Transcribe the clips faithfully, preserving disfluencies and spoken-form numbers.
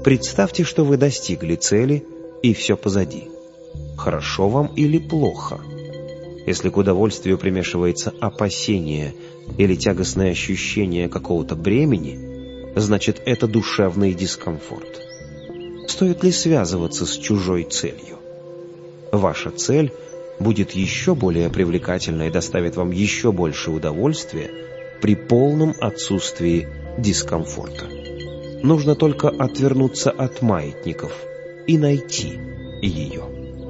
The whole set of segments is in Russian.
Представьте, что вы достигли цели, и все позади. Хорошо вам или плохо? Если к удовольствию примешивается опасение или тягостное ощущение какого-то бремени, значит, это душевный дискомфорт. Стоит ли связываться с чужой целью? Ваша цель будет еще более привлекательна и доставит вам еще больше удовольствия при полном отсутствии дискомфорта. Нужно только отвернуться от маятников и найти ее.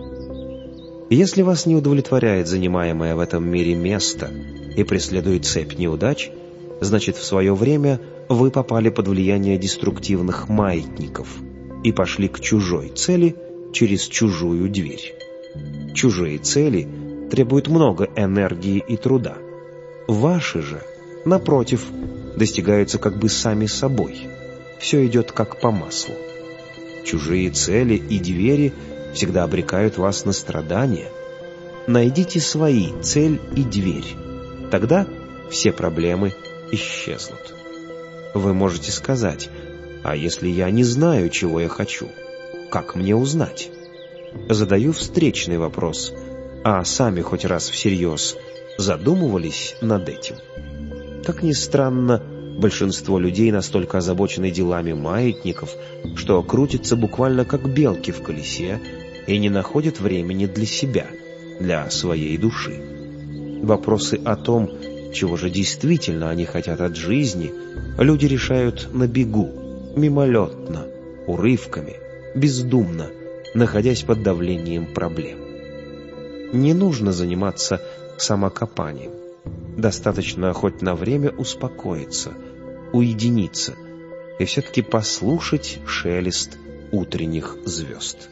Если вас не удовлетворяет занимаемое в этом мире место и преследует цепь неудач, значит, в свое время вы попали под влияние деструктивных маятников и пошли к чужой цели через чужую дверь. Чужие цели требуют много энергии и труда. Ваши же, напротив, достигаются как бы сами собой. Все идет как по маслу. Чужие цели и двери всегда обрекают вас на страдания. Найдите свои цель и дверь. Тогда все проблемы исчезнут. Вы можете сказать: а если я не знаю, чего я хочу, как мне узнать? Задаю встречный вопрос: а сами хоть раз всерьез задумывались над этим? Как ни странно, большинство людей настолько озабочены делами маятников, что крутятся буквально как белки в колесе и не находят времени для себя, для своей души. Вопросы о том, чего же действительно они хотят от жизни, люди решают на бегу, мимолетно, урывками, бездумно, находясь под давлением проблем. Не нужно заниматься самокопанием. Достаточно хоть на время успокоиться, уединиться и все-таки послушать шелест утренних звезд.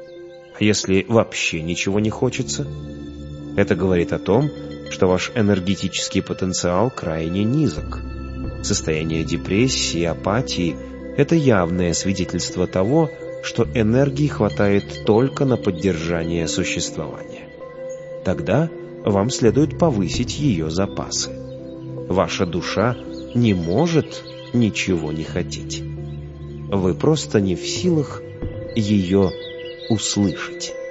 А если вообще ничего не хочется, это говорит о том, что ваш энергетический потенциал крайне низок. Состояние депрессии, апатии – это явное свидетельство того, что энергии хватает только на поддержание существования. Тогда вам следует повысить ее запасы. Ваша душа не может ничего не хотеть. Вы просто не в силах ее услышать.